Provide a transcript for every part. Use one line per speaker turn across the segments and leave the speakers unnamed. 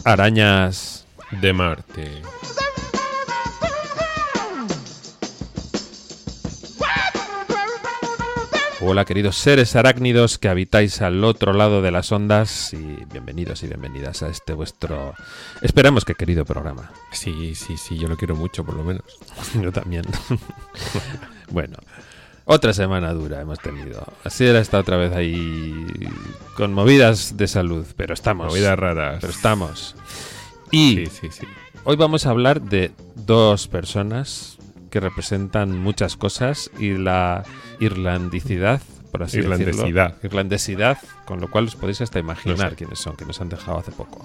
Arañas
de Marte.
Hola queridos seres arácnidos que habitáis al otro lado de las ondas y bienvenidos y bienvenidas a este vuestro, esperamos que querido programa.
Sí, yo lo quiero mucho por lo menos.
Yo también. Bueno, otra semana dura hemos tenido. Así era esta otra vez ahí con movidas de salud, pero estamos.
Movidas raras.
Pero estamos. Y
sí.
Hoy vamos a hablar de dos personas que representan muchas cosas y la irlandicidad, por así decirlo. Irlandesidad, con lo cual os podéis hasta imaginar quiénes son, que nos han dejado hace poco.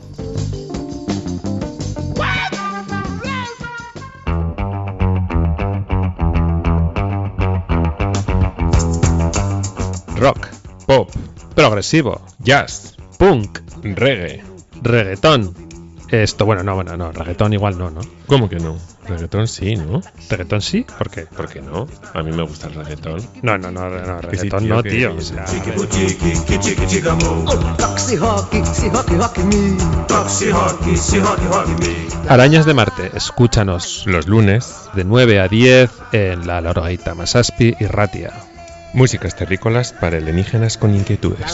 Rock,
Pop,
progresivo,
jazz,
punk,
reggae.
reggaetón. No, reggaetón igual no.
¿Cómo que no? Reggaetón sí, ¿no?
¿Reggaetón sí? ¿Por qué?
¿Por qué no? A mí me gusta el reggaetón.
No, reggaetón no, tío. O sea, Arañas de Marte, escúchanos
Los lunes,
de 9 a 10 en la Lorgaita Masaspi y Ratia.
músicas terrícolas para alienígenas con inquietudes.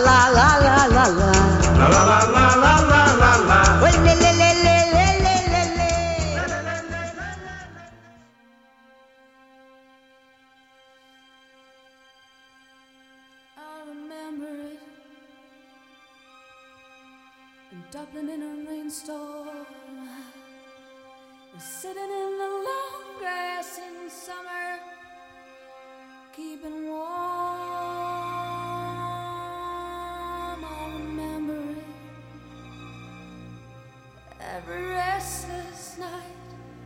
Dublin in a rainstorm, sitting in the long grass in summer, keeping warm. I remember it every restless night.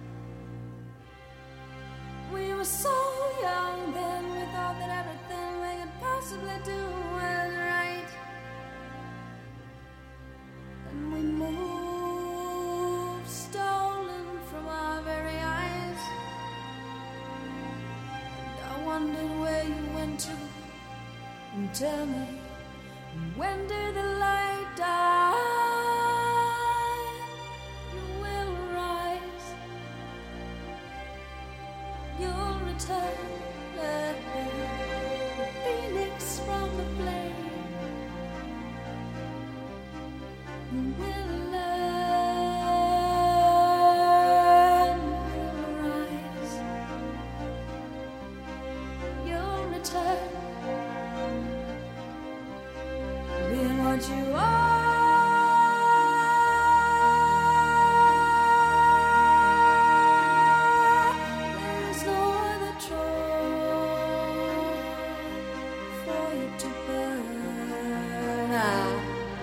We were so young then, we thought that everything we could possibly do was right. And we moved, stolen from our very eyes. And I wondered where you went to. And tell me, when did the light die? You will rise. You'll return. The phoenix from the flame. You will learn, you'll rise, you'll return, being what you are. There is no other troll for you to burn out.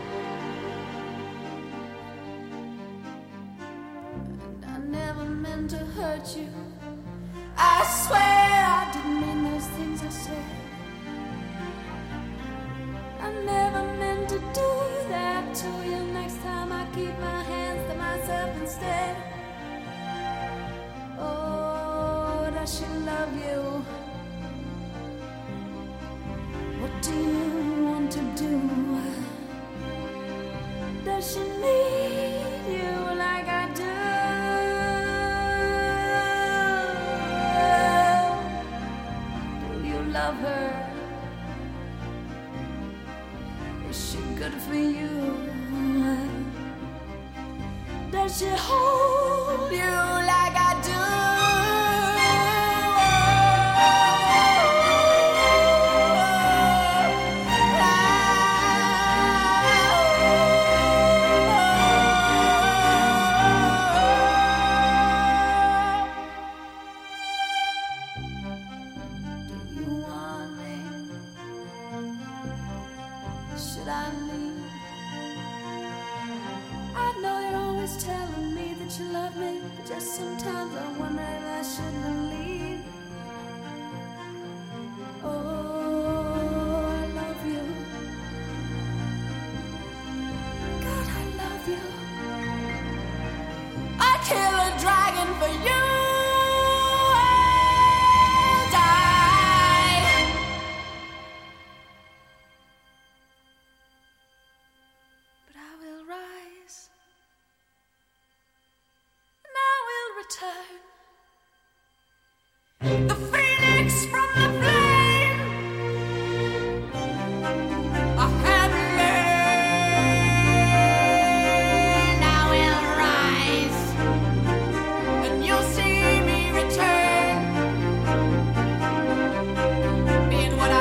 To hurt you, I swear I didn't mean those things I said. I never meant to do that to you. Next time I keep my hands to myself instead. Oh, does she love you? What do you want to do? Does she need you like I do? Love her. Is she good for you? Does she hold you like I do? Sometimes I wonder if I shouldn't leave. Oh, I love you. God, I love you. I'd kill a dragon for you. I'll die. But I will rise. return. The phoenix from the flame. I have learned I will rise, and you'll see me return, being what I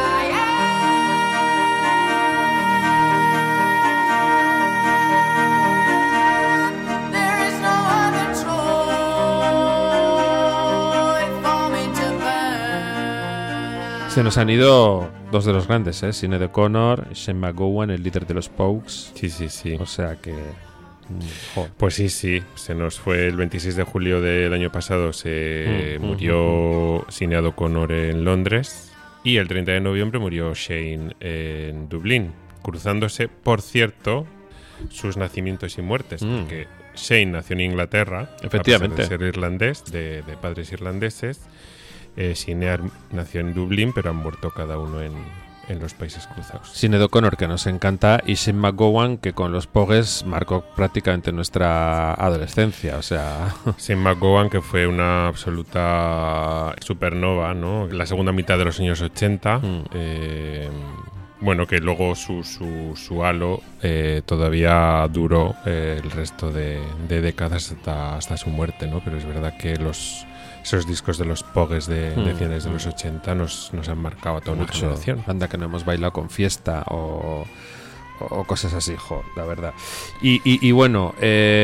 am. There is no other joy for me to burn.
Se nos han ido dos de los grandes, Sinéad O'Connor, Shane MacGowan, el líder de los Pogues.
Sí.
O sea que...
Pues sí, se nos fue el 26 de julio del año pasado, se murió Sinéad O'Connor en Londres y el 30 de noviembre murió Shane en Dublín, cruzándose, por cierto, sus nacimientos y muertes, porque Shane nació en Inglaterra,
efectivamente,
a pesar de ser irlandés, de padres irlandeses. Sinéad nació en Dublín, pero han muerto cada uno en los Países Cruzados.
Sinéad O'Connor, que nos encanta, y Shane MacGowan, que con los Pogues marcó prácticamente nuestra adolescencia, o sea...
Shane MacGowan, que fue una absoluta supernova, ¿no? La segunda mitad de los años 80. Bueno, que luego su halo todavía duró el resto de décadas hasta su muerte, ¿no? Pero es verdad que esos discos de los Pogues de finales de los 80 nos han marcado a toda una generación.
Anda que no hemos bailado con Fiesta o cosas así, la verdad. Y bueno,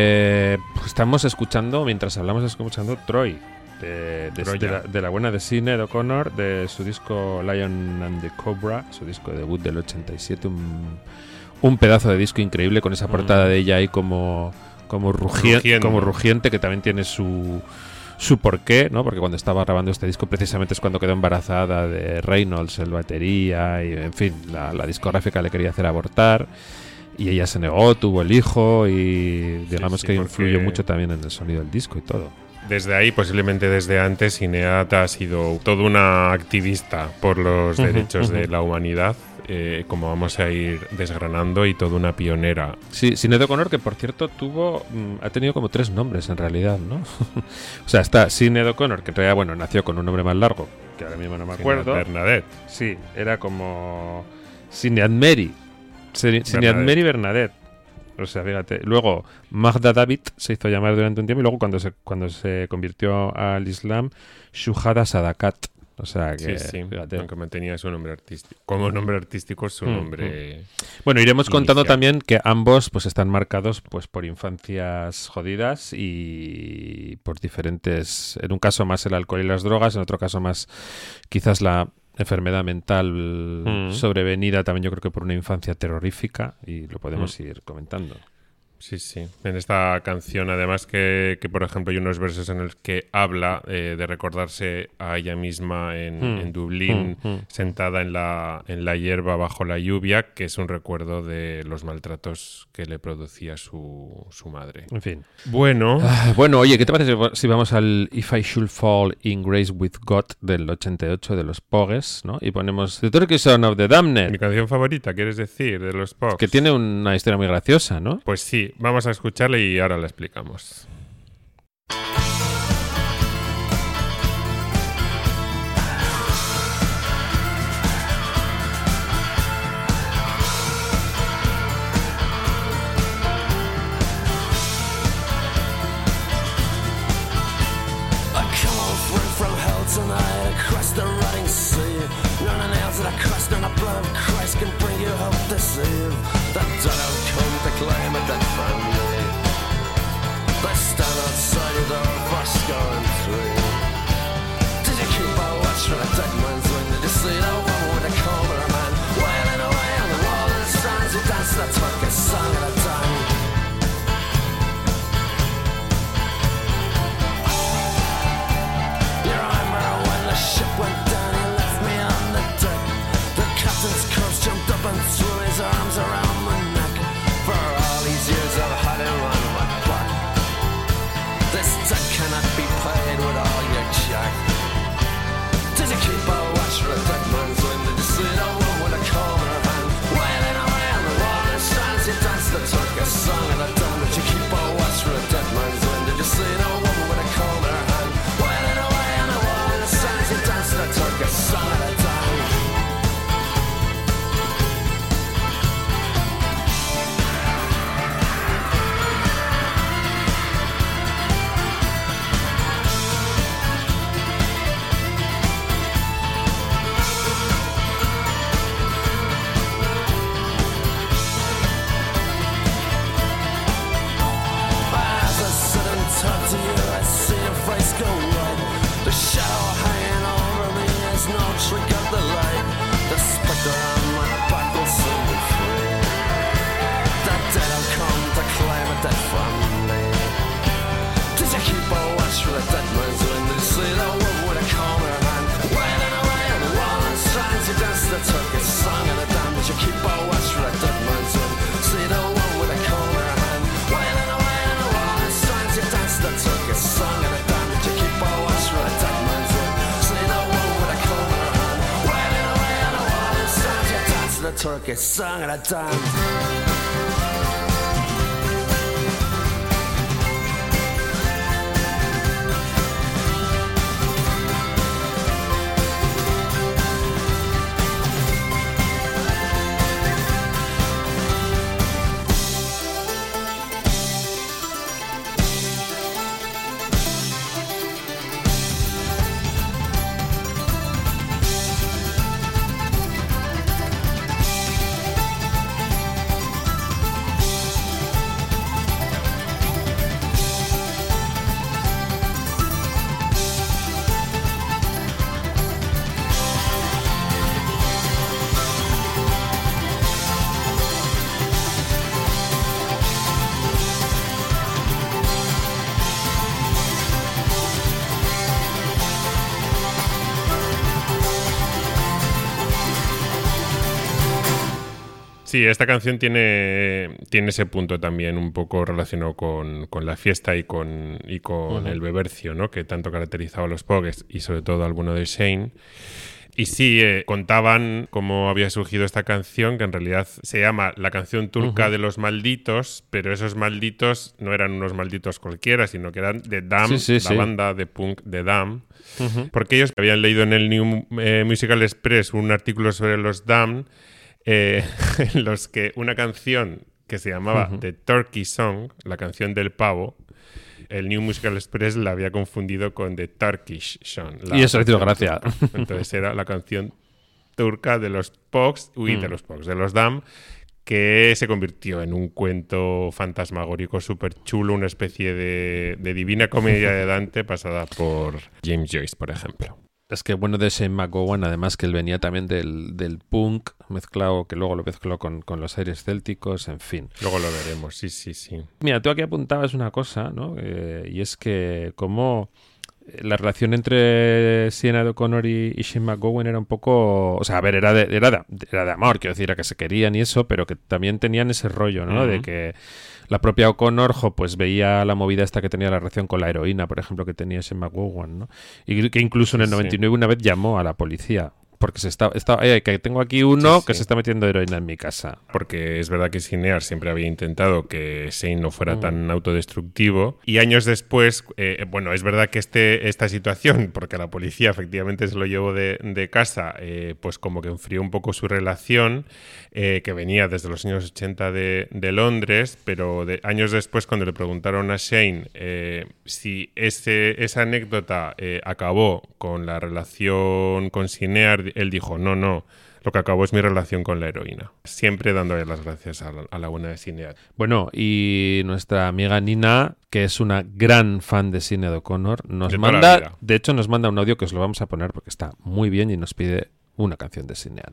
estamos escuchando, mientras hablamos, escuchando Troy, de la buena de Sinéad O'Connor, de su disco Lion and the Cobra, su disco de debut del 87, un pedazo de disco increíble con esa portada de ella ahí como rugiente, que también tiene su porqué, ¿no? Porque cuando estaba grabando este disco precisamente es cuando quedó embarazada de Reynolds, el batería, y en fin, la discográfica le quería hacer abortar y ella se negó, tuvo el hijo y digamos que influyó mucho también en el sonido del disco y todo.
Desde ahí, posiblemente desde antes, Sinéad ha sido toda una activista por los derechos de la humanidad, como vamos a ir desgranando, y toda una pionera.
Sí, Sinéad O'Connor, que por cierto ha tenido como 3 nombres en realidad, ¿no? O sea, está Sinéad O'Connor, que en realidad, bueno, nació con un nombre más largo, que ahora mismo no me acuerdo.
Bernadette.
Sí, era como Sinéad Mary. Sinéad Mary Bernadette. O sea, fíjate. Luego, Magda David se hizo llamar durante un tiempo, y luego cuando se convirtió al Islam, Shuhada Sadakat. O sea que,
sí,
fíjate.
Aunque mantenía su nombre artístico. Como nombre artístico, su nombre.
Bueno, iremos
inicial.
contando también que ambos pues están marcados pues por infancias jodidas y por diferentes, en un caso más el alcohol y las drogas, en otro caso más quizás la enfermedad mental sobrevenida, también yo creo que por una infancia terrorífica, y lo podemos ir comentando.
Sí. En esta canción, además, que por ejemplo hay unos versos en los que habla de recordarse a ella misma en Dublín, sentada en la hierba bajo la lluvia, que es un recuerdo de los maltratos que le producía su madre.
En fin.
Bueno,
oye, ¿qué te parece si vamos al If I Should Fall in Grace with God del 88 de los Pogues, ¿no? Y ponemos The Turkish Son of the Damned.
Mi canción favorita, ¿quieres decir? De los Pogues.
Que tiene una historia muy graciosa, ¿no?
Pues sí. Vamos a escucharle y ahora la explicamos.
This debt cannot be paid. turkey song at a time.
Sí, esta canción tiene ese punto también un poco relacionado con la fiesta y con el bebercio, ¿no? Que tanto caracterizaba a los Pogues y sobre todo al bueno de Shane. Y sí, contaban cómo había surgido esta canción, que en realidad se llama la canción turca de los malditos, pero esos malditos no eran unos malditos cualquiera, sino que eran The Damned, la banda de punk The Damned, porque ellos habían leído en el New Musical Express un artículo sobre los Damned, en los que una canción que se llamaba The Turkey Song, la canción del pavo, el New Musical Express la había confundido con The Turkish Song.
Y eso le hizo gracia.
Entonces era la canción turca de los Pogues, de los Damned, que se convirtió en un cuento fantasmagórico súper chulo, una especie de divina comedia de Dante pasada por James Joyce, por ejemplo.
Es que bueno de Shane McGowan, además que él venía también del punk mezclado, que luego lo mezcló con los aires célticos, en fin.
Luego lo veremos, sí.
Mira, tú aquí apuntabas una cosa, ¿no? Y es que como la relación entre Sinéad O'Connor y Shane McGowan era un poco... O sea, a ver, era de amor, quiero decir, a que se querían y eso, pero que también tenían ese rollo, ¿no? De que la propia O'Connor, pues veía la movida esta que tenía la relación con la heroína, por ejemplo, que tenía Shane McGowan, ¿no? Y que incluso en el 99 una vez llamó a la policía. Porque que tengo aquí uno que se está metiendo heroína en mi casa.
Porque es verdad que Sinéad siempre había intentado que Shane no fuera tan autodestructivo. Y años después, es verdad que esta situación, porque la policía efectivamente se lo llevó de casa, pues como que enfrió un poco su relación, que venía desde los años 80 de Londres, pero años después, cuando le preguntaron a Shane si esa anécdota acabó con la relación con Sinéad, él dijo, no, lo que acabó es mi relación con la heroína. Siempre dándole las gracias a la buena de Sinéad.
Bueno, y nuestra amiga Nina, que es una gran fan de Sinéad O'Connor, nos manda un audio que os lo vamos a poner porque está muy bien y nos pide una canción de Sinéad.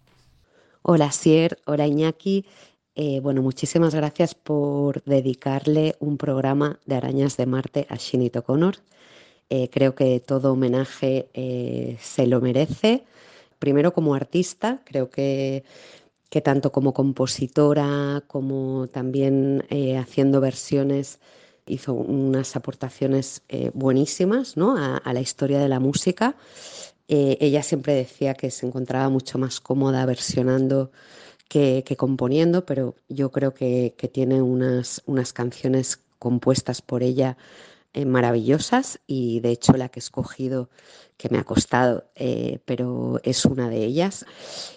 Hola Sier, hola Iñaki. Muchísimas gracias por dedicarle un programa de Arañas de Marte a Sinéad O'Connor. Creo que todo homenaje se lo merece. Primero como artista, creo que tanto como compositora como también haciendo versiones hizo unas aportaciones buenísimas, ¿no? a la historia de la música. Ella siempre decía que se encontraba mucho más cómoda versionando que componiendo, pero yo creo que tiene unas canciones compuestas por ella maravillosas, y de hecho la que he escogido, que me ha costado, pero es una de ellas.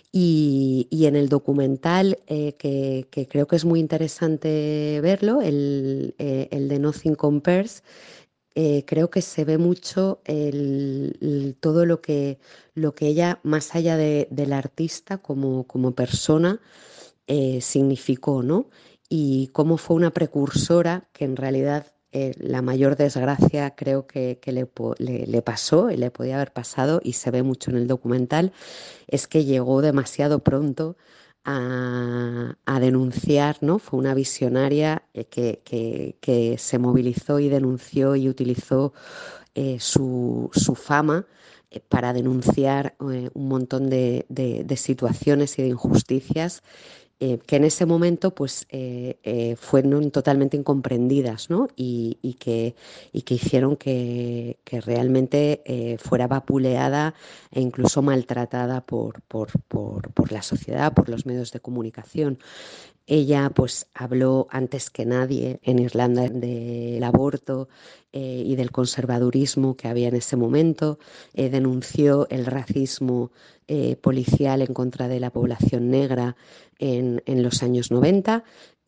Y en el documental, que creo que es muy interesante verlo, el de Nothing Compares, creo que se ve mucho todo lo que ella, más allá del artista como persona, significó, ¿no? Y cómo fue una precursora que en realidad la mayor desgracia creo que le pasó y le podía haber pasado, y se ve mucho en el documental, es que llegó demasiado pronto a denunciar, ¿no? Fue una visionaria que se movilizó y denunció y utilizó su fama para denunciar un montón de situaciones y de injusticias. que en ese momento pues fueron totalmente incomprendidas, ¿no? y que hicieron que realmente fuera vapuleada e incluso maltratada por la sociedad, por los medios de comunicación. Ella pues habló antes que nadie en Irlanda del aborto y del conservadurismo que había en ese momento, denunció el racismo policial en contra de la población negra en los años 90,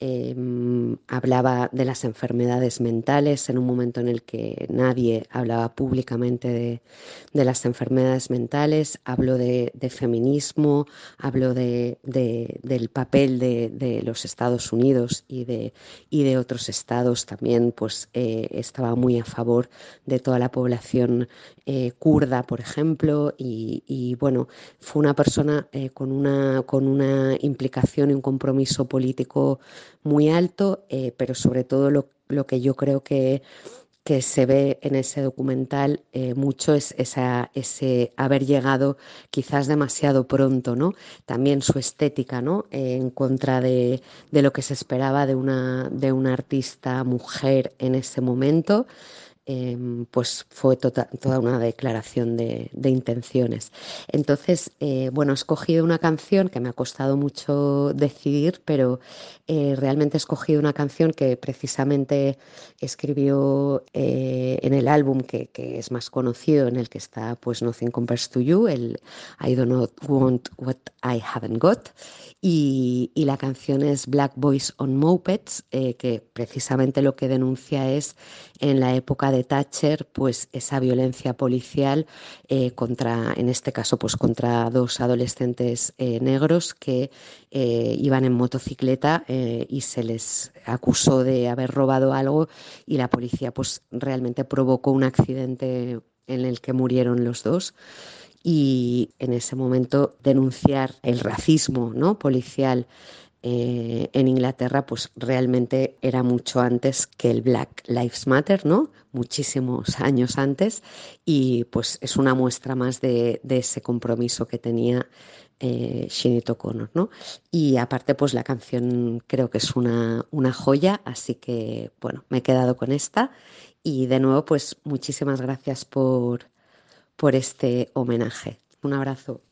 hablaba de las enfermedades mentales en un momento en el que nadie hablaba públicamente de las enfermedades mentales, habló de feminismo, habló del papel de los Estados Unidos y de otros estados también, pues estaba muy a favor de toda la población kurda, por ejemplo, y bueno, fue una persona con una implicación y un compromiso político muy alto, pero sobre todo lo que yo creo que se ve en ese documental mucho es ese haber llegado quizás demasiado pronto, ¿no? También su estética, ¿no? En contra de lo que se esperaba de una artista mujer en ese momento. Pues fue toda una declaración de intenciones. Entonces, bueno, he escogido una canción que me ha costado mucho decidir, pero realmente he escogido una canción que precisamente escribió en el álbum que es más conocido, en el que está pues Nothing Compares to You, el I Don't Want What I Haven't Got, y la canción es Black Boys on Mopeds, que precisamente lo que denuncia es en la época de Thatcher, pues esa violencia policial contra, en este caso, pues contra dos adolescentes negros que iban en motocicleta y se les acusó de haber robado algo y la policía pues realmente provocó un accidente en el que murieron los dos. Y en ese momento denunciar el racismo, ¿no?, policial en Inglaterra, pues realmente era mucho antes que el Black Lives Matter, ¿no? Muchísimos años antes, y pues es una muestra más de ese compromiso que tenía Sinéad O'Connor, ¿no? Y aparte, pues la canción creo que es una joya, así que bueno, me he quedado con esta. Y de nuevo, pues muchísimas gracias por este homenaje. Un abrazo.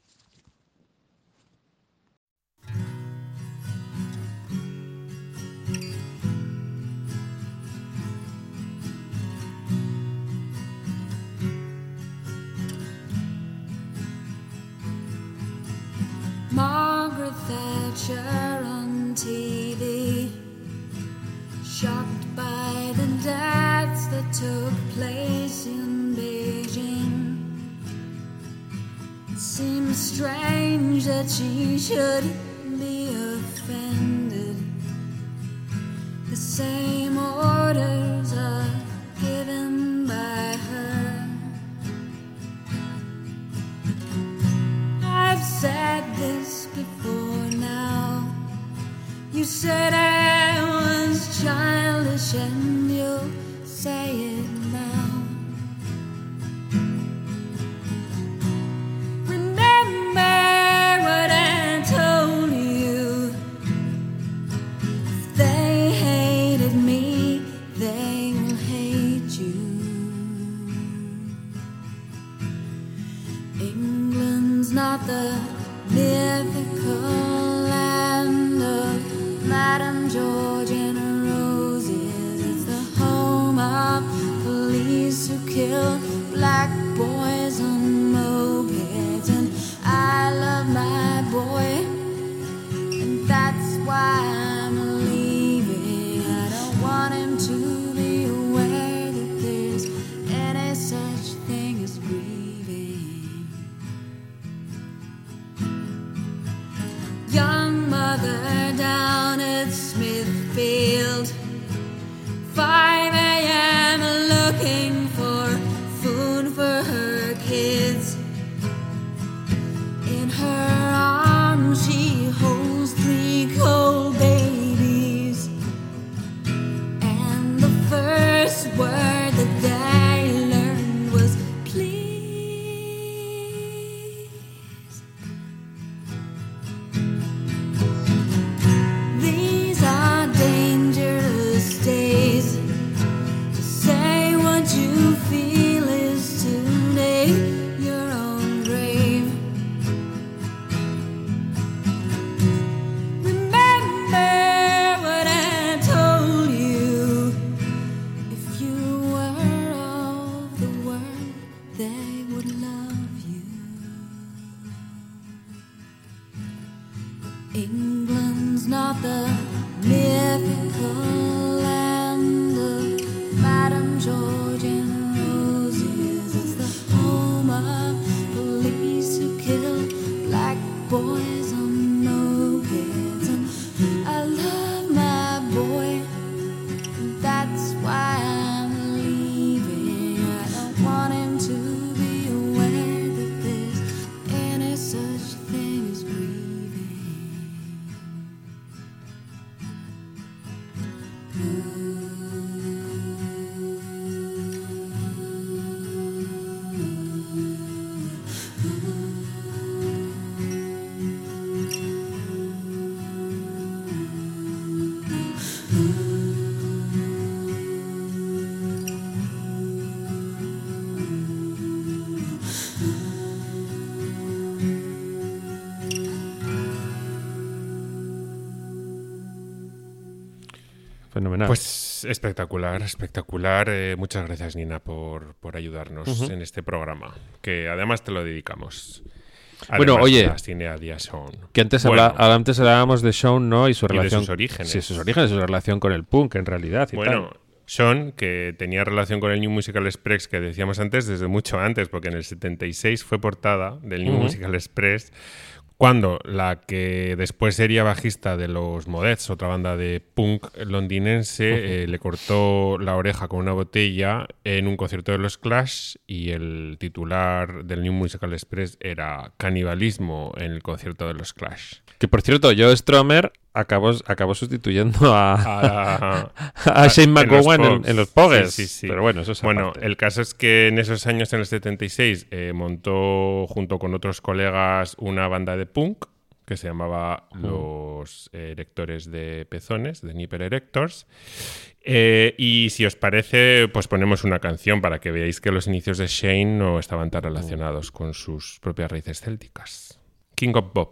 Margaret Thatcher on TV, shocked by the deaths that took place in Beijing. It seems strange that she should be offended. The same orders are given by her. I've said this before now. You said I was childish and you'll say it now. Remember what I told you. If they hated me, they will hate you. England's not the mythical land of Madame George and roses. It's the home of police who kill black boys on mopeds. And I love my boy, and that's why I'm leaving. I don't want him to be aware that there's any such thing as grieving. Young mother down at Smithfield, 5 a.m. looking for food for her kids. In her arms she holds 3 cold babies, and the first word that they learned was please. they would love you. England's not the mythical land of Madame George and roses. It's the home of police who kill black boys on mopeds. And I love my boy, that's why I'm leaving. I don't want him to be aware that there's any such thing as grieving.
Fenomenal.
Pues espectacular, espectacular. Muchas gracias, Nina, por ayudarnos en este programa, que además te lo dedicamos.
Bueno, oye,
que
antes hablábamos de Shaun, ¿no? Y su relación,
de sus orígenes.
Sí, sus orígenes, su relación con el punk, en realidad.
Shaun, que tenía relación con el New Musical Express, que decíamos antes, desde mucho antes, porque en el 76 fue portada del New Musical Express, cuando la que después sería bajista de los Modettes, otra banda de punk londinense, le cortó la oreja con una botella en un concierto de los Clash, y el titular del New Musical Express era Canibalismo en el concierto de los Clash.
Que, por cierto, Joe Strummer acabó sustituyendo a Shane McGowan en los Pogues.
Sí.
Pero bueno, eso es aparte.
El caso es que en esos años, en el 76, montó junto con otros colegas una banda de punk que se llamaba Los Erectores de Pezones, The Nipper Erectors. Y si os parece, pues ponemos una canción para que veáis que los inicios de Shane no estaban tan relacionados con sus propias raíces célticas. King of Bop.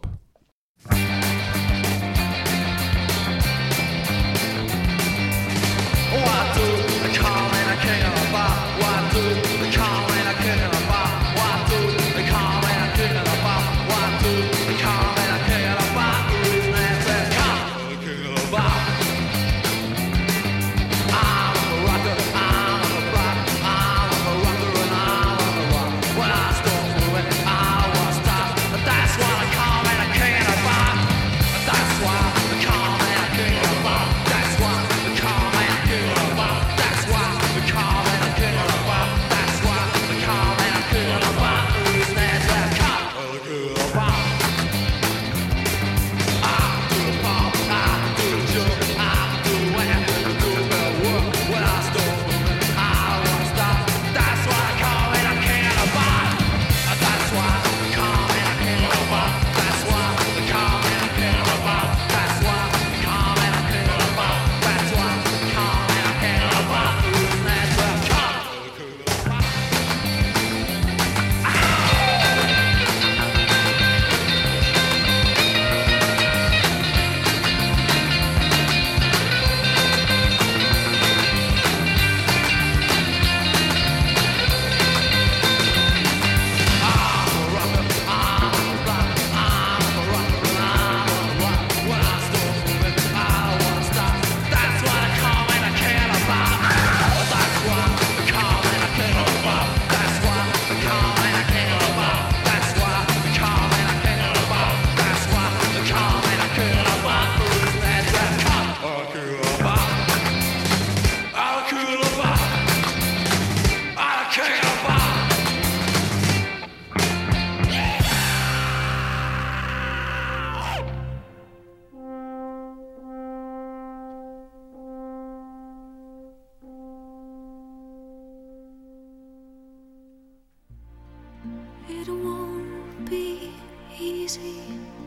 It won't be easy.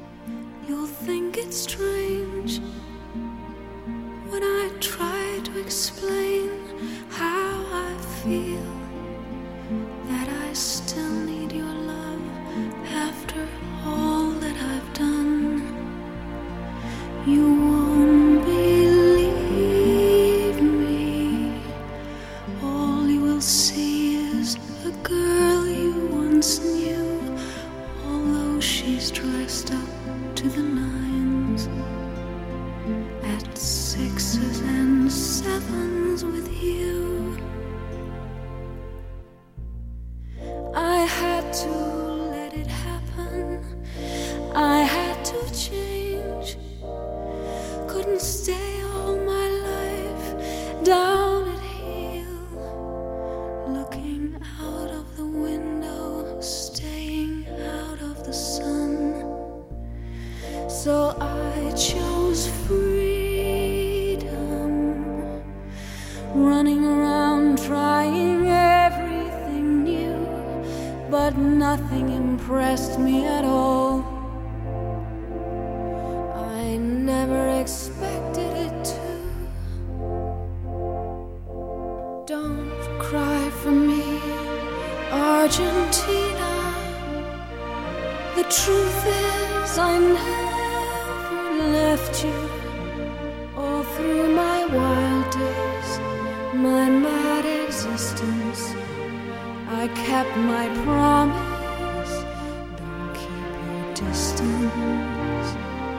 You'll think it's strange when I try to explain how I feel, that I still need your love after all that I've done. You won't believe me. All you will see is a girl once knew, although she's dressed up to the nines, at 6s and 7s with you. I had to let it happen, I had to change, couldn't stay all my life down at heel, looking out of the window, staying out of the sun. So I chose freedom, running around trying everything new, but nothing impressed me at all. I never expected it to. Don't cry for me, Argentina. The truth is I never left you. All through my wild days, my mad existence, I kept my promise. Don't keep your distance.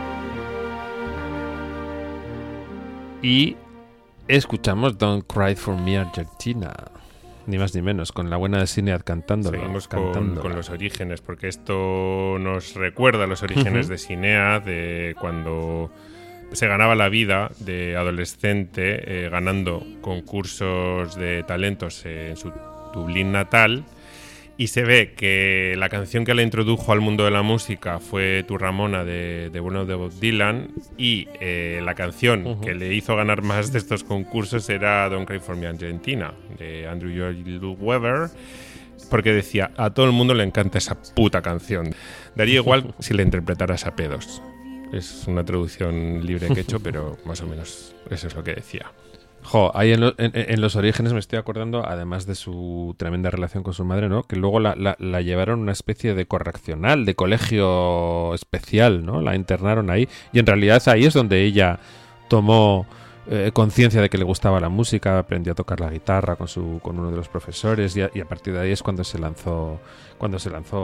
Y escuchamos Don't Cry for Me Argentina, ni más ni menos, con la buena de Sinead cantándolo.
Seguimos con los orígenes, porque esto nos recuerda a los orígenes de Sinead, de cuando se ganaba la vida de adolescente ganando concursos de talentos en su Dublín natal. Y se ve que la canción que la introdujo al mundo de la música fue Tu Ramona de Bob Dylan, y la canción que le hizo ganar más de estos concursos era Don't Cry for Me Argentina de Andrew Lloyd Webber, porque decía, a todo el mundo le encanta esa puta canción. Daría igual si la interpretaras a pedos. Es una traducción libre que he hecho, pero más o menos eso es lo que decía.
Jo, ahí en los orígenes me estoy acordando, además de su tremenda relación con su madre, ¿no? Que luego la llevaron a una especie de correccional, de colegio especial, ¿no? La internaron ahí, y en realidad ahí es donde ella tomó conciencia de que le gustaba la música, aprendió a tocar la guitarra con uno de los profesores, y a partir de ahí es cuando se lanzó pues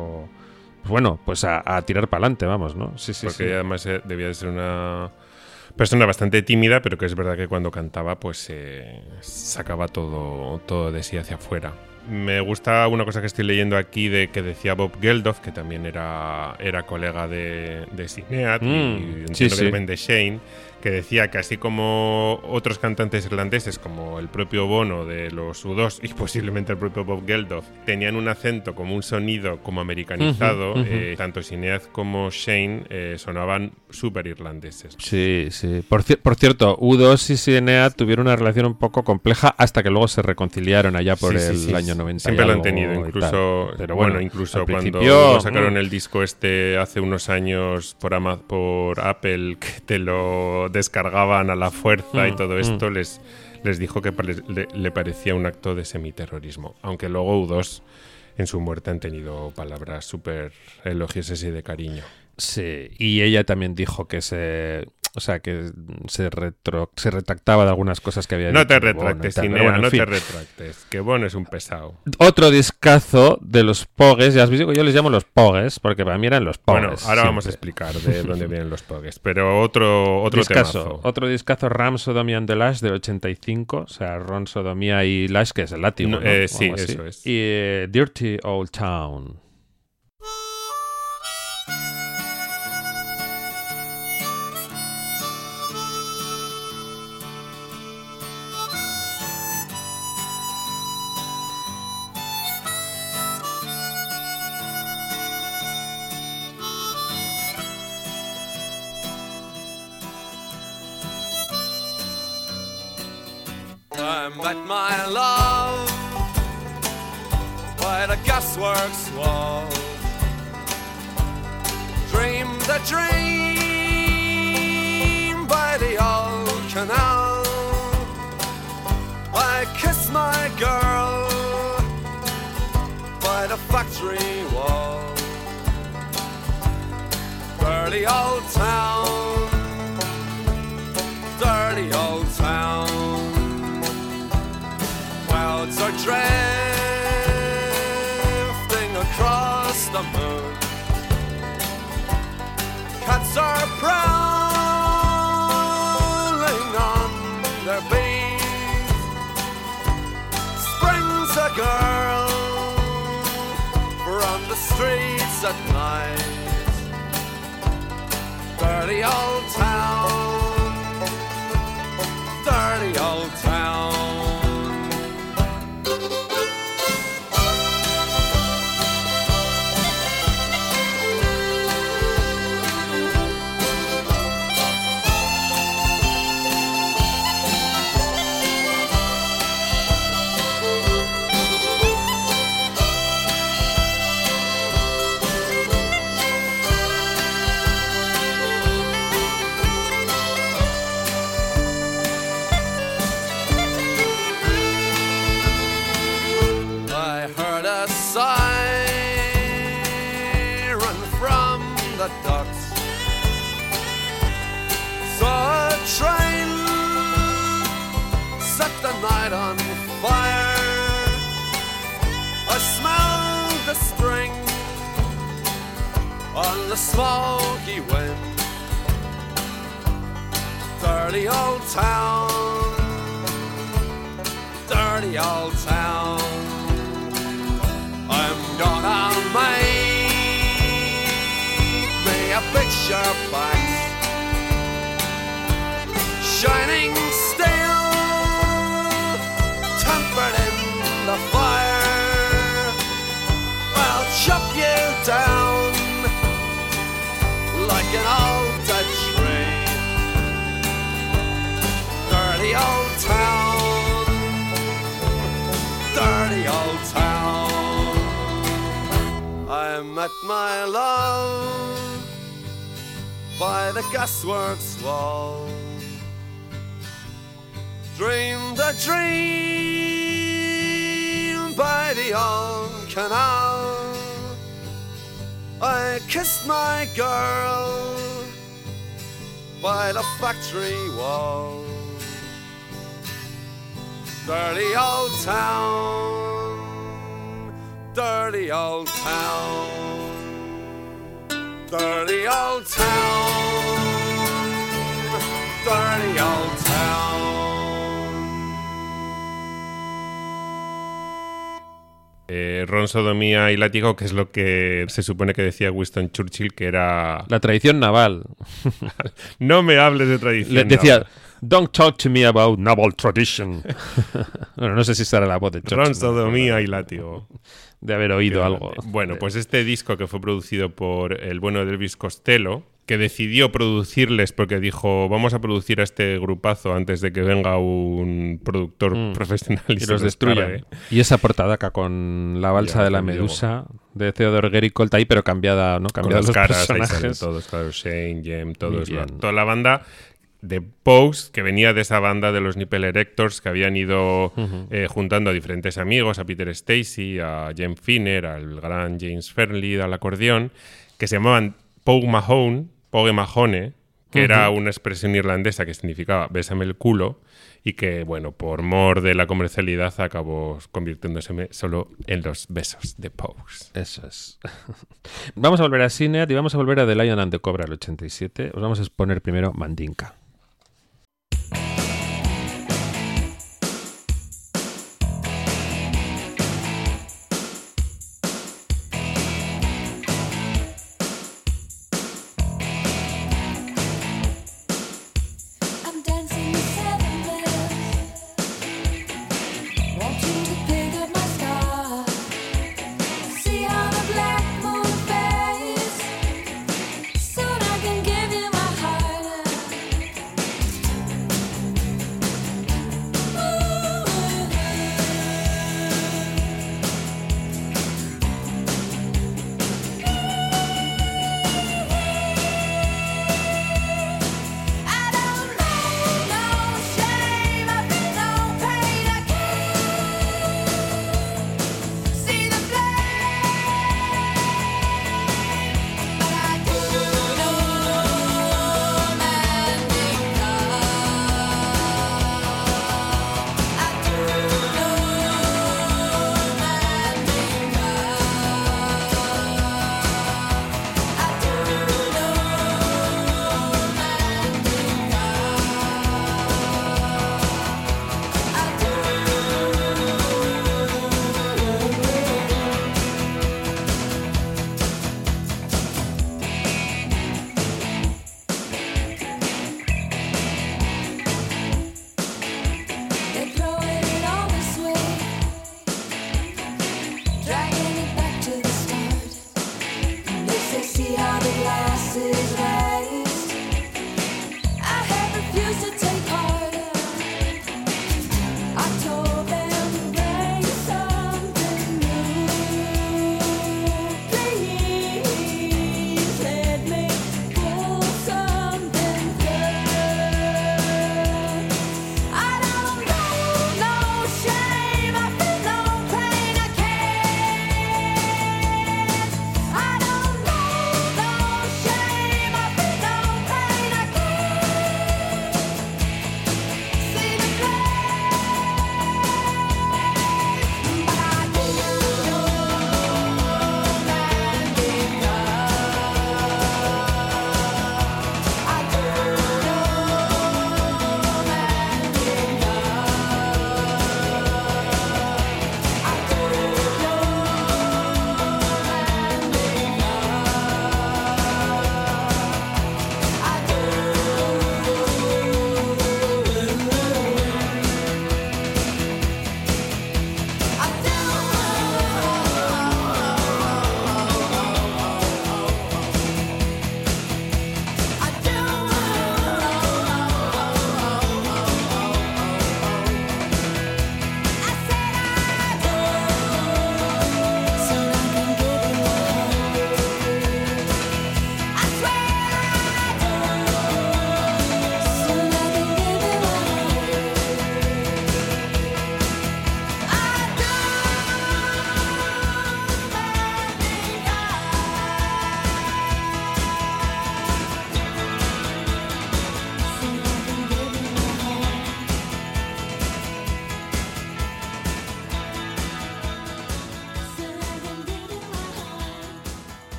bueno, pues a tirar para adelante, vamos, ¿no? Sí,
porque ella además debía de ser una persona bastante tímida, pero que es verdad que cuando cantaba pues sacaba todo de sí hacia afuera. Me gusta una cosa que estoy leyendo aquí que decía Bob Geldof, que también era colega de Sinead y entiendo que también de Shane, que decía que así como otros cantantes irlandeses como el propio Bono de los U2 y posiblemente el propio Bob Geldof tenían un acento como un sonido como americanizado, tanto Sinead como Shane sonaban súper irlandeses.
Sí, sí. Por cierto, U2 y Sinead tuvieron una relación un poco compleja hasta que luego se reconciliaron allá por el año 90.
Siempre lo han tenido, incluso, pero bueno, incluso cuando sacaron el disco hace unos años por Apple, que te lo descargaban a la fuerza y todo esto, les dijo que le parecía un acto de semiterrorismo, aunque luego U2 en su muerte han tenido palabras súper elogiosas y de cariño.
Sí, y ella también dijo que se retractaba de algunas cosas que había dicho.
No te retractes, Sinead, no te retractes, que Bono es un pesado.
Otro discazo de los Pogues, ya has visto que yo les llamo los Pogues, porque para mí eran los Pogues.
Bueno, ahora vamos a explicar de dónde vienen los Pogues, pero otro
discazo,
temazo.
Otro discazo, Ram, Sodomie and the Lash, del 85, o sea, Ron, Sodomía y Lash, que es el látigo, ¿no?
Sí, eso es.
Y Dirty Old Town.
I met my love by the gasworks wall. Dreamed a dream by the old canal. I kissed my girl by the factory wall. Dirty old town, dirty old town. Clouds are drifting across just the moon. Cats are prowling on their beat. Spring's a girl from the streets at night. Dirty old town, dirty old town. Siren from the docks. Saw a train set the night on fire. I smelled the spring on the smoky wind. Dirty old town, dirty old town. I'm gonna make me a picture box, shining steel, tempered in the fire. I'll chop you down like an old dead tree. Dirty old town, dirty old town. I met my love by the gasworks wall. Dreamed a dream by the old canal. I kissed my girl by the factory wall. Dirty old town, dirty old town, dirty old town, dirty old town.
Ron, sodomía y látigo, que es lo que se supone que decía Winston Churchill, que era...
La tradición naval.
No me hables de tradición
decía,
naval.
Don't talk to me about naval tradition. Bueno, no sé si será la voz de Churchill.
Ron, sodomía y látigo.
De haber oído algo.
Bueno, pues este disco que fue producido por el bueno de Elvis Costello, que decidió producirles porque dijo, vamos a producir a este grupazo antes de que venga un productor profesional y
los destruya. Y esa portada acá con la balsa de la medusa de Theodore Gericolt ahí, pero cambiada, ¿no? Cambiada
con las caras,
personajes.
ahí salen todos, claro, Shane, Jem, todos, toda la banda de Pogues, que venía de esa banda de los Nipple Erectors, que habían ido juntando a diferentes amigos, a Peter Stacy, a Jem Finner, al gran James Fernley al acordeón, que se llamaban Pogue Mahone, que era una expresión irlandesa que significaba bésame el culo, y que, bueno, por mor de la comercialidad acabó convirtiéndose solo en los besos de Pogues.
Eso es. Vamos a volver a Sinead y vamos a volver a The Lion and the Cobra, el 87. Os vamos a exponer primero Mandinka.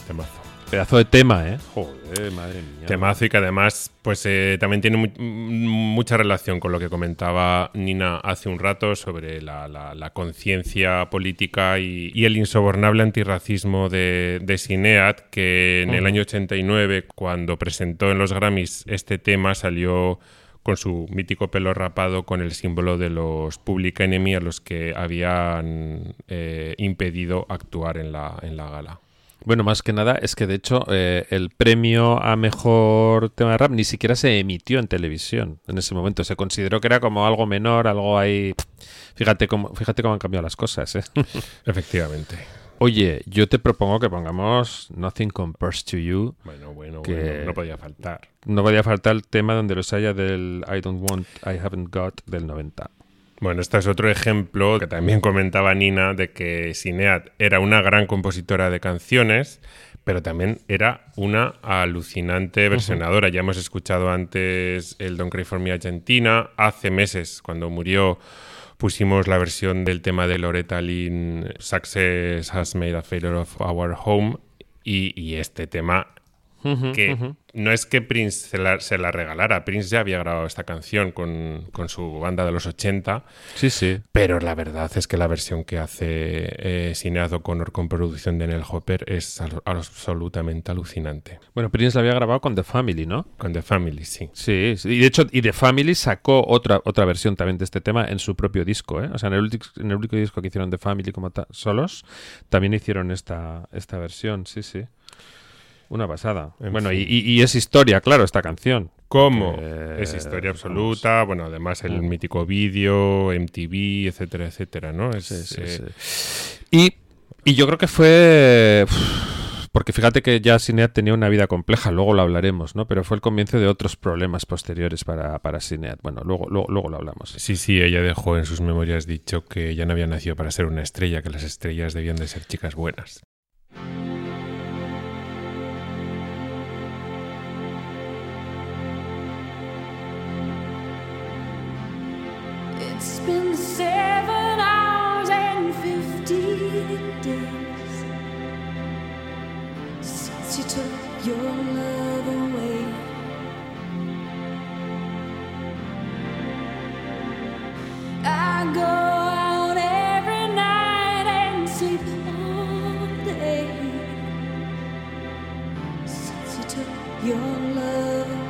Temazo.
Pedazo de tema, ¿eh? Joder, madre mía.
Temazo, y que además pues también tiene mucha relación con lo que comentaba Nina hace un rato sobre la conciencia política y el insobornable antirracismo de Sinéad, que en el año 89, cuando presentó en los Grammys este tema, salió con su mítico pelo rapado con el símbolo de los Public Enemy, a los que habían impedido actuar en la gala.
Bueno, más que nada es que de hecho el premio a mejor tema de rap ni siquiera se emitió en televisión en ese momento. Se consideró que era como algo menor, algo ahí. Fíjate cómo han cambiado las cosas, ¿eh?
Efectivamente.
Oye, yo te propongo que pongamos Nothing Compares to You.
Bueno, no podía faltar.
No podía faltar el tema donde los haya del I Don't Want, I Haven't Got del 90.
Bueno, este es otro ejemplo que también comentaba Nina, de que Sinéad era una gran compositora de canciones, pero también era una alucinante versionadora. Ya hemos escuchado antes el Don't Cry For Me Argentina. Hace meses, cuando murió, pusimos la versión del tema de Loretta Lynn, Success Has Made a Failure of Our Home, y este tema que no es que Prince se la regalara. Prince ya había grabado esta canción con su banda de los 80.
Sí.
Pero la verdad es que la versión que hace Sinéad O'Connor con producción de Nell Hopper es absolutamente alucinante.
Bueno, Prince la había grabado con The Family, ¿no?
Con The Family, sí.
Sí. Y de hecho, The Family sacó otra versión también de este tema en su propio disco, ¿eh? O sea, en el único disco que hicieron The Family como solos, también hicieron esta versión, sí. Una pasada. Bueno, y es historia, claro, esta canción.
¿Cómo? Es historia absoluta. Vamos. Bueno, además el mítico vídeo, MTV, etcétera, ¿no?
Sí. Y yo creo que fue... Porque fíjate que ya Sinéad tenía una vida compleja, luego lo hablaremos, ¿no? Pero fue el comienzo de otros problemas posteriores para Sinéad. Bueno, luego lo hablamos.
Sí, ella dejó en sus memorias dicho que ella no había nacido para ser una estrella, que las estrellas debían de ser chicas buenas.
It's been 7 hours and 50 days since you took your love away. I go out every night and sleep all day since you took your love away.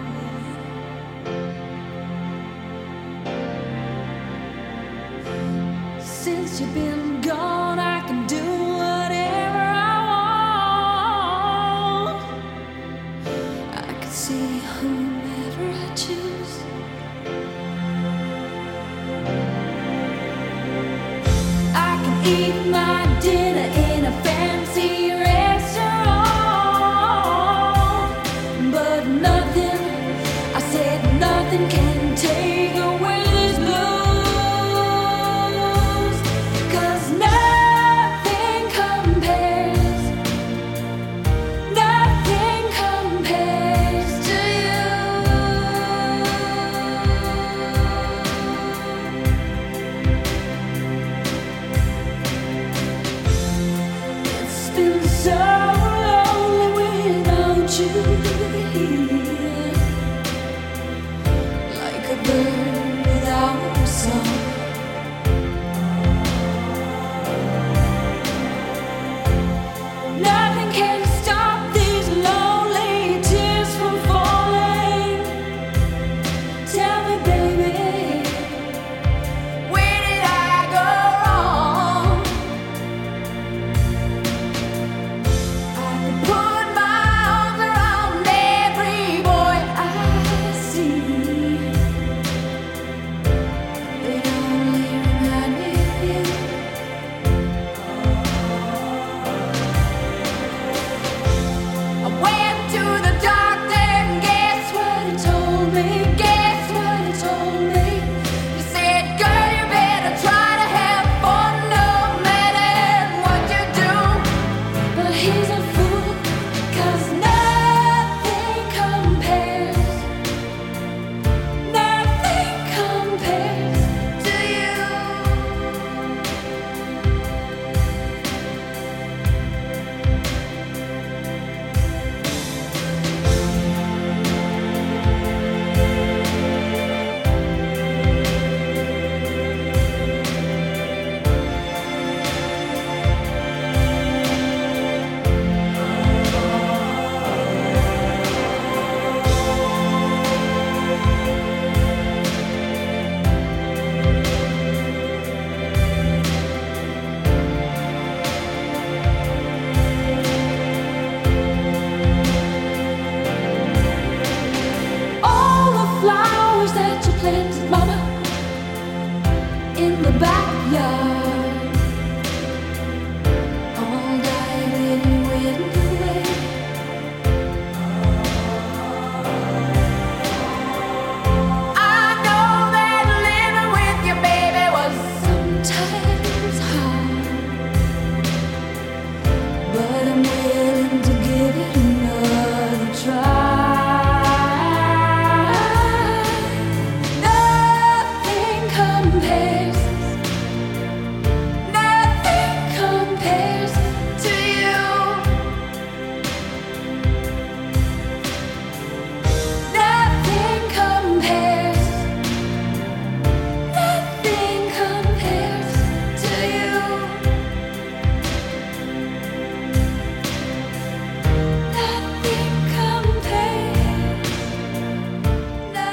Since you've been gone, I can do whatever I want. I can see whomever I choose. I can eat my dinner in a fancy restaurant, but nothing, I said nothing can take away this blues.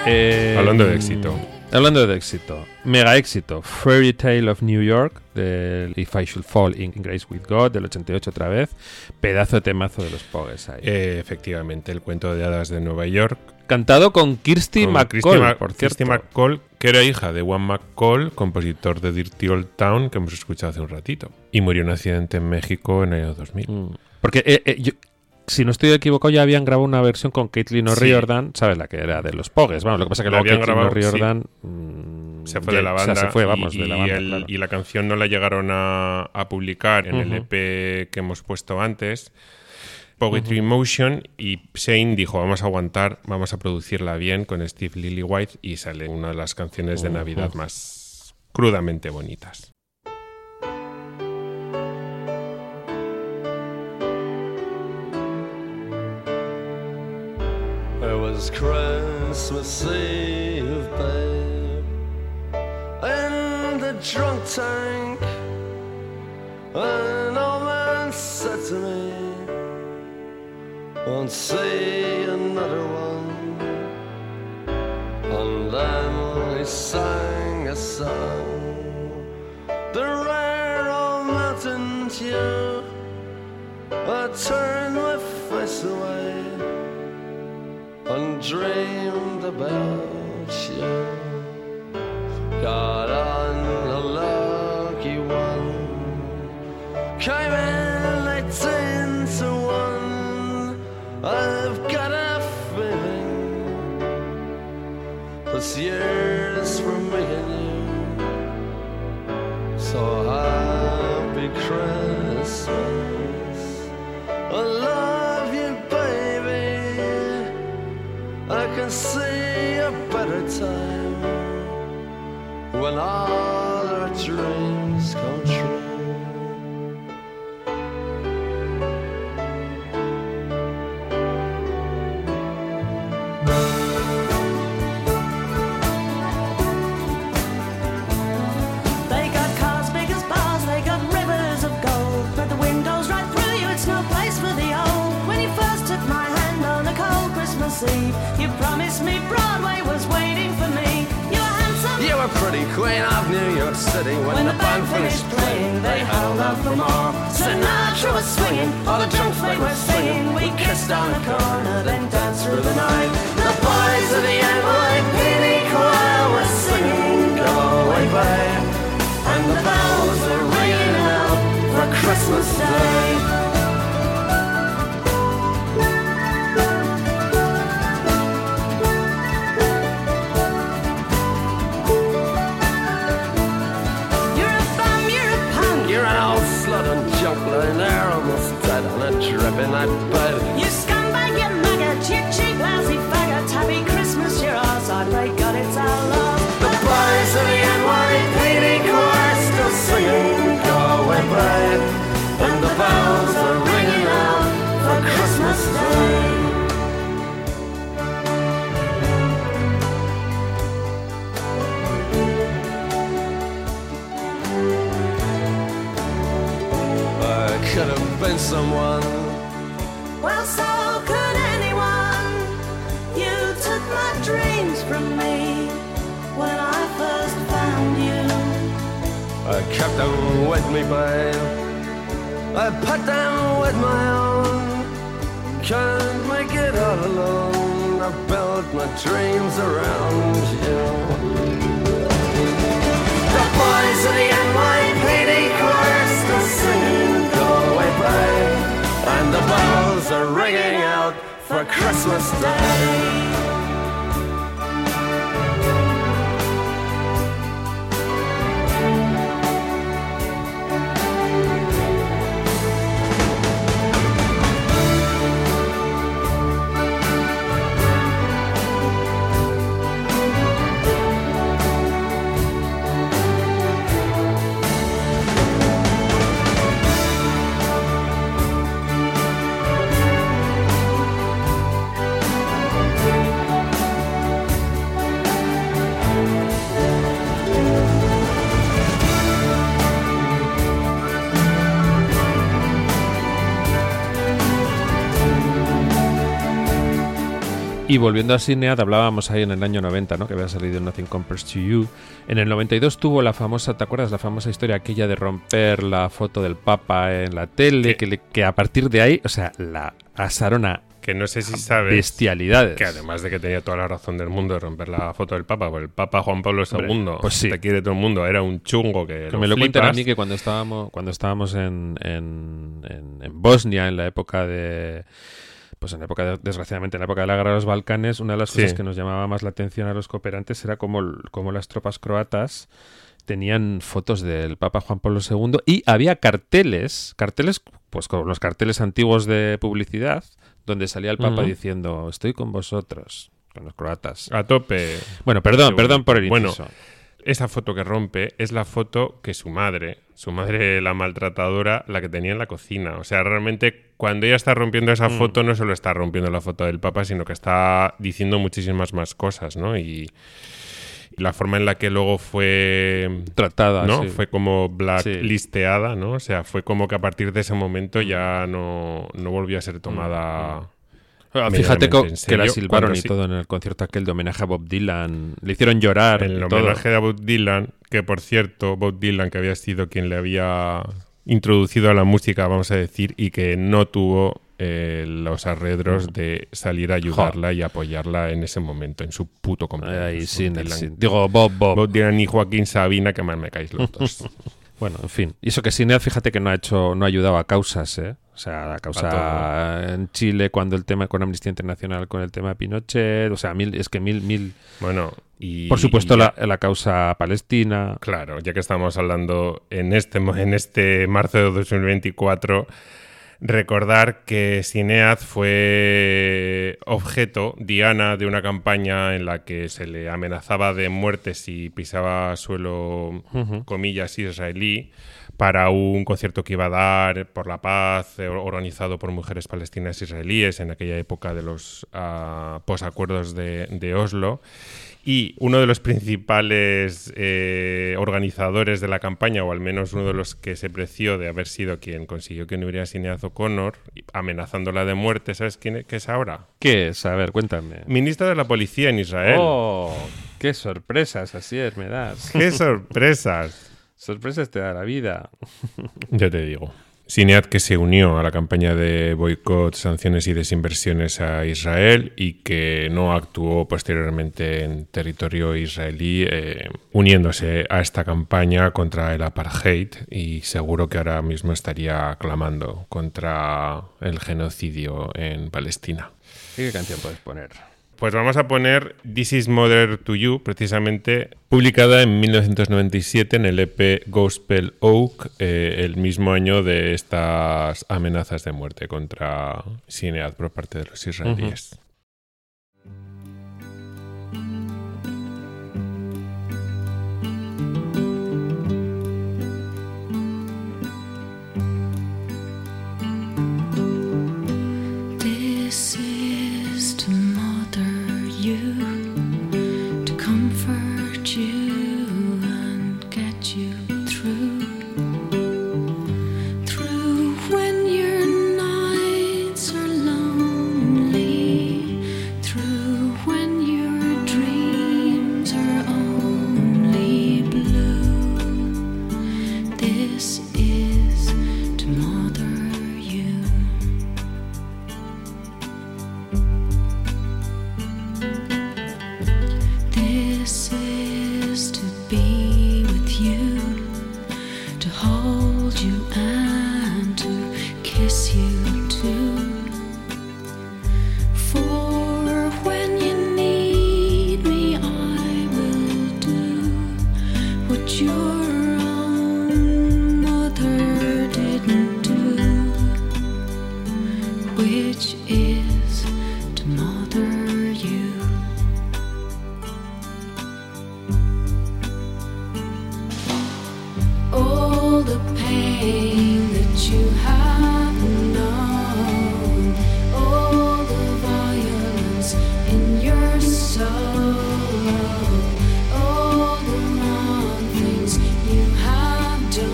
Hablando de éxito.
Hablando de éxito, mega éxito, Fairy Tale of New York, del If I Should Fall in Grace with God, del 88 otra vez, pedazo de temazo de los Pogues ahí.
Efectivamente, el cuento de hadas de Nueva York.
Cantado con Kirsty MacColl, por cierto.
Kirsty MacColl, que era hija de Juan McCall, compositor de Dirty Old Town, que hemos escuchado hace un ratito. Y murió en un accidente en México en el año 2000.
Porque yo, si no estoy equivocado, ya habían grabado una versión con Caitlin O'Riordan, ¿sabes? La que era de los Pogues. Vamos, lo que pasa es que luego Caitlin O'Riordan
se fue de la banda.
Se fue, vamos, de la banda.
Claro. Y la canción no la llegaron a publicar en el EP que hemos puesto antes, Poetry in Motion, y Shane dijo, vamos a aguantar, vamos a producirla bien con Steve Lillywhite, y sale una de las canciones de Navidad más crudamente bonitas.
It was Christmas Eve, babe, in the drunk tank. An old man said to me, won't see another one. And then he sang a song, the rare old mountain dew. I turned my face away and dreamed about you. Got on a lucky one, came in late 10 to 1. I've got a feeling this year's for me and you. So happy Christmas, I love you, baby. I can see a better time when all our dreams come true.
They got cars big as bars, they got rivers of gold, but the windows right through you, it's no place for the old. When you first took my hand on a cold Christmas Eve, you promised me Broadway was waiting for me. You were handsome,
You were pretty queen of New York City.
when the band finished playing, they held out for more. Sinatra was swinging, all the drunks they were singing. We kissed on the corner, then danced through the night. The boys of the NYPD choir were singing, go away, babe. And the bells are ringing out for Christmas Day. You're a bum, you're a punk,
You're an old slut and junk lying there almost dead on a dripping night bed.
you scumbag, you maggot, you cheap, lousy faggot. Happy Christmas, you're ours, I pray God it's our love.
The boys of the NYPD choir still singing, go away, babe. And the bells are ringing out for Christmas Day. I could have been someone.
Well, so could anyone. You took my dreams from me when I first found you.
I kept them with me, babe. I put them with my own. Can't make it all alone. I built my dreams around you. The boys of the NYPD choir still singing, go away, babe. And the bells are ringing out for Christmas Day.
Y volviendo a Sinead, hablábamos ahí en el año 90, ¿no? Que había salido Nothing Compares to You. En el 92 tuvo la famosa, ¿te acuerdas? La famosa historia aquella de romper la foto del Papa en la tele, que a partir de ahí, o sea, la asaron a
que no sé si sabes
bestialidades.
Que además de que tenía toda la razón del mundo de romper la foto del Papa, pues el Papa Juan Pablo II,
pues sí,
te quiere todo el mundo, era un chungo que
me lo cuentan a mí, que cuando estábamos en Bosnia, en la época de... Pues desgraciadamente, en la época de la guerra de los Balcanes, una de las cosas que nos llamaba más la atención a los cooperantes era cómo las tropas croatas tenían fotos del Papa Juan Pablo II y había carteles, pues como los carteles antiguos de publicidad, donde salía el Papa diciendo, estoy con vosotros, con los croatas.
A tope.
Bueno, perdón por el inciso.
Bueno, esa foto que rompe es la foto que su madre, la maltratadora, la que tenía en la cocina. O sea, realmente cuando ella está rompiendo esa foto, no solo está rompiendo la foto del Papa, sino que está diciendo muchísimas más cosas, ¿no? Y la forma en la que luego fue
tratada,
¿no?
Sí.
Fue como blacklisteada, ¿no? O sea, fue como que a partir de ese momento ya no volvió a ser tomada...
Fíjate que la silbaron y todo en el concierto aquel de homenaje a Bob Dylan. Le hicieron llorar.
El homenaje a Bob Dylan, que por cierto, Bob Dylan, que había sido quien le había introducido a la música, vamos a decir, y que no tuvo los arredros de salir a ayudarla y apoyarla en ese momento, en su puto cumpleaños.
Digo, Bob
Dylan y Joaquín Sabina, que mal me caéis los dos.
Bueno, en fin. Y eso que Sinead, fíjate que no ha ayudado a causas, ¿eh? O sea, la causa en Chile, cuando el tema con Amnistía Internacional, con el tema de Pinochet, o sea, mil.
Bueno, y
por supuesto la causa palestina.
Claro, ya que estamos hablando en este marzo de 2024, recordar que Sinead fue objeto, diana, de una campaña en la que se le amenazaba de muerte si pisaba suelo, comillas, israelí, para un concierto que iba a dar por la paz, organizado por mujeres palestinas israelíes en aquella época de los posacuerdos de Oslo. Y uno de los principales organizadores de la campaña, o al menos uno de los que se preció de haber sido quien consiguió que no hubiera Sinead O'Connor, amenazándola de muerte, ¿sabes qué es ahora?
¿Qué es? A ver, cuéntame.
Ministra de la Policía en Israel.
¡Oh! ¡Qué sorpresas, Asier, me das!
¡Qué sorpresas!
Sorpresas te da la vida.
Yo te digo. Sinead, que se unió a la campaña de boicot, sanciones y desinversiones a Israel y que no actuó posteriormente en territorio israelí, uniéndose a esta campaña contra el apartheid, y seguro que ahora mismo estaría clamando contra el genocidio en Palestina.
¿Y qué canción puedes poner?
Pues vamos a poner This Is Mother to You, precisamente publicada en 1997 en el EP Gospel Oak, el mismo año de estas amenazas de muerte contra Sinead por parte de los israelíes.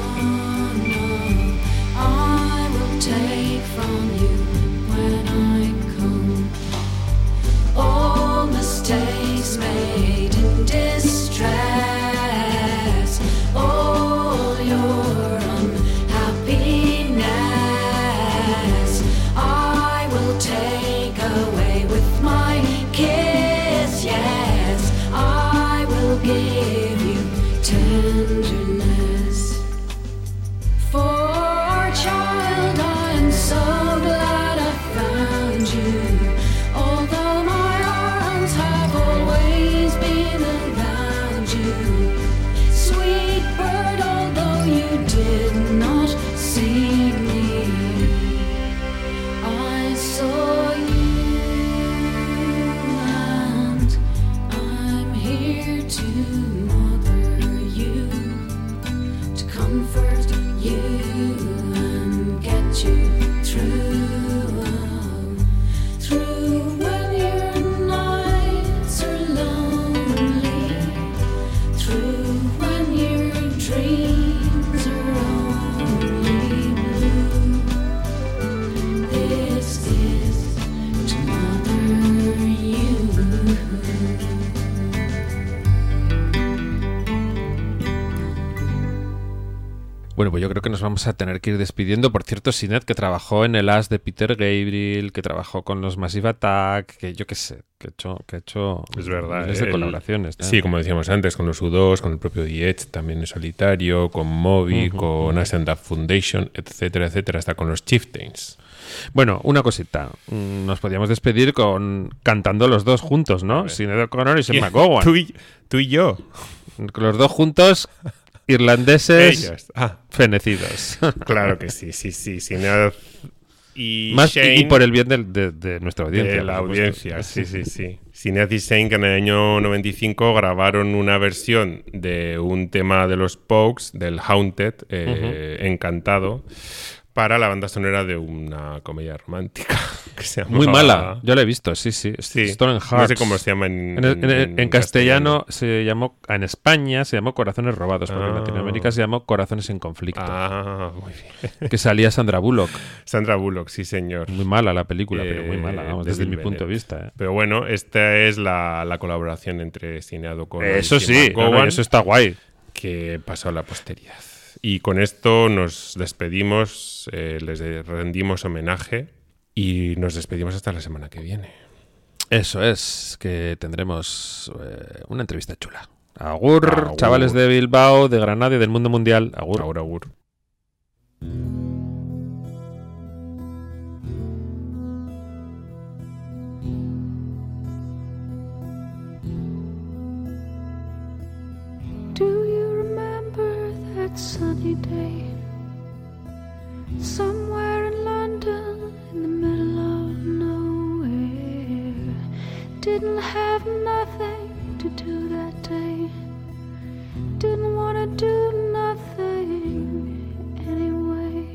From you when I
que nos vamos a tener que ir despidiendo. Por cierto, Sinead, que trabajó en el As de Peter Gabriel, que trabajó con los Massive Attack, que yo qué sé, que ha hecho
es verdad,
miles de colaboraciones.
Sí, como decíamos antes, con los U2, con el propio The Edge, también en solitario, con Moby, con Us and Up Foundation, etcétera, etcétera, hasta con los Chieftains.
Bueno, una cosita. Nos podíamos despedir cantando los dos juntos, ¿no? Sinead O'Connor y Sam McGowan.
Tú y yo.
Los dos juntos, irlandeses fenecidos.
Claro que sí. Sinead y
más
Shane,
y por el bien de nuestra audiencia.
De la audiencia, sí. Sinead y Shane, que en el año 95 grabaron una versión de un tema de los Pogues, del Haunted, Encantado, para la banda sonora de una comedia romántica que se llama...
Muy mala, yo la he visto, sí. Stolen Hearts.
No sé cómo se llama
en castellano. Se llamó, en España se llamó Corazones Robados, porque en Latinoamérica se llamó Corazones en Conflicto.
Muy bien.
Que salía Sandra Bullock.
Sandra Bullock, sí señor.
Muy mala la película, pero muy mala, vamos, desde mi punto de vista.
Pero bueno, esta es la colaboración entre Sinead O'Connor
eso
y
sí,
McGowan,
eso está guay.
Que pasó a la posteridad. Y con esto nos despedimos, les rendimos homenaje y nos despedimos hasta la semana que viene.
Eso es, que tendremos una entrevista chula. Agur, chavales de Bilbao, de Granada y del mundo mundial. Agur.
Agur.
Sunny day somewhere in London in the middle of nowhere. Didn't have nothing to do that day. Didn't want to do nothing anyway.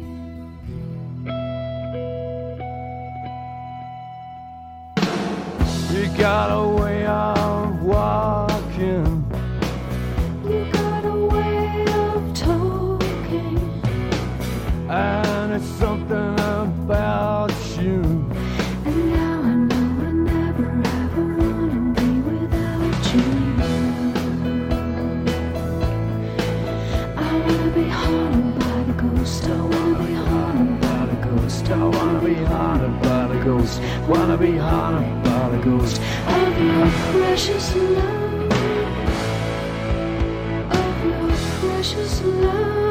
You got a way of walking.
You got a way of talking.
And it's something about you.
And now I know I never ever wanna be without you. I wanna be haunted by the ghost. I wanna be haunted by the ghost.
I wanna be haunted by the ghost. Wanna be haunted by the ghost
of your precious love. Of your precious love.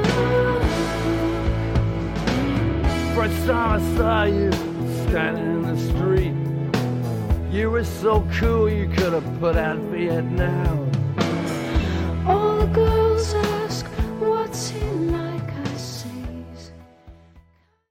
First time I saw you standing in the street, you were so cool you could have put out Vietnam.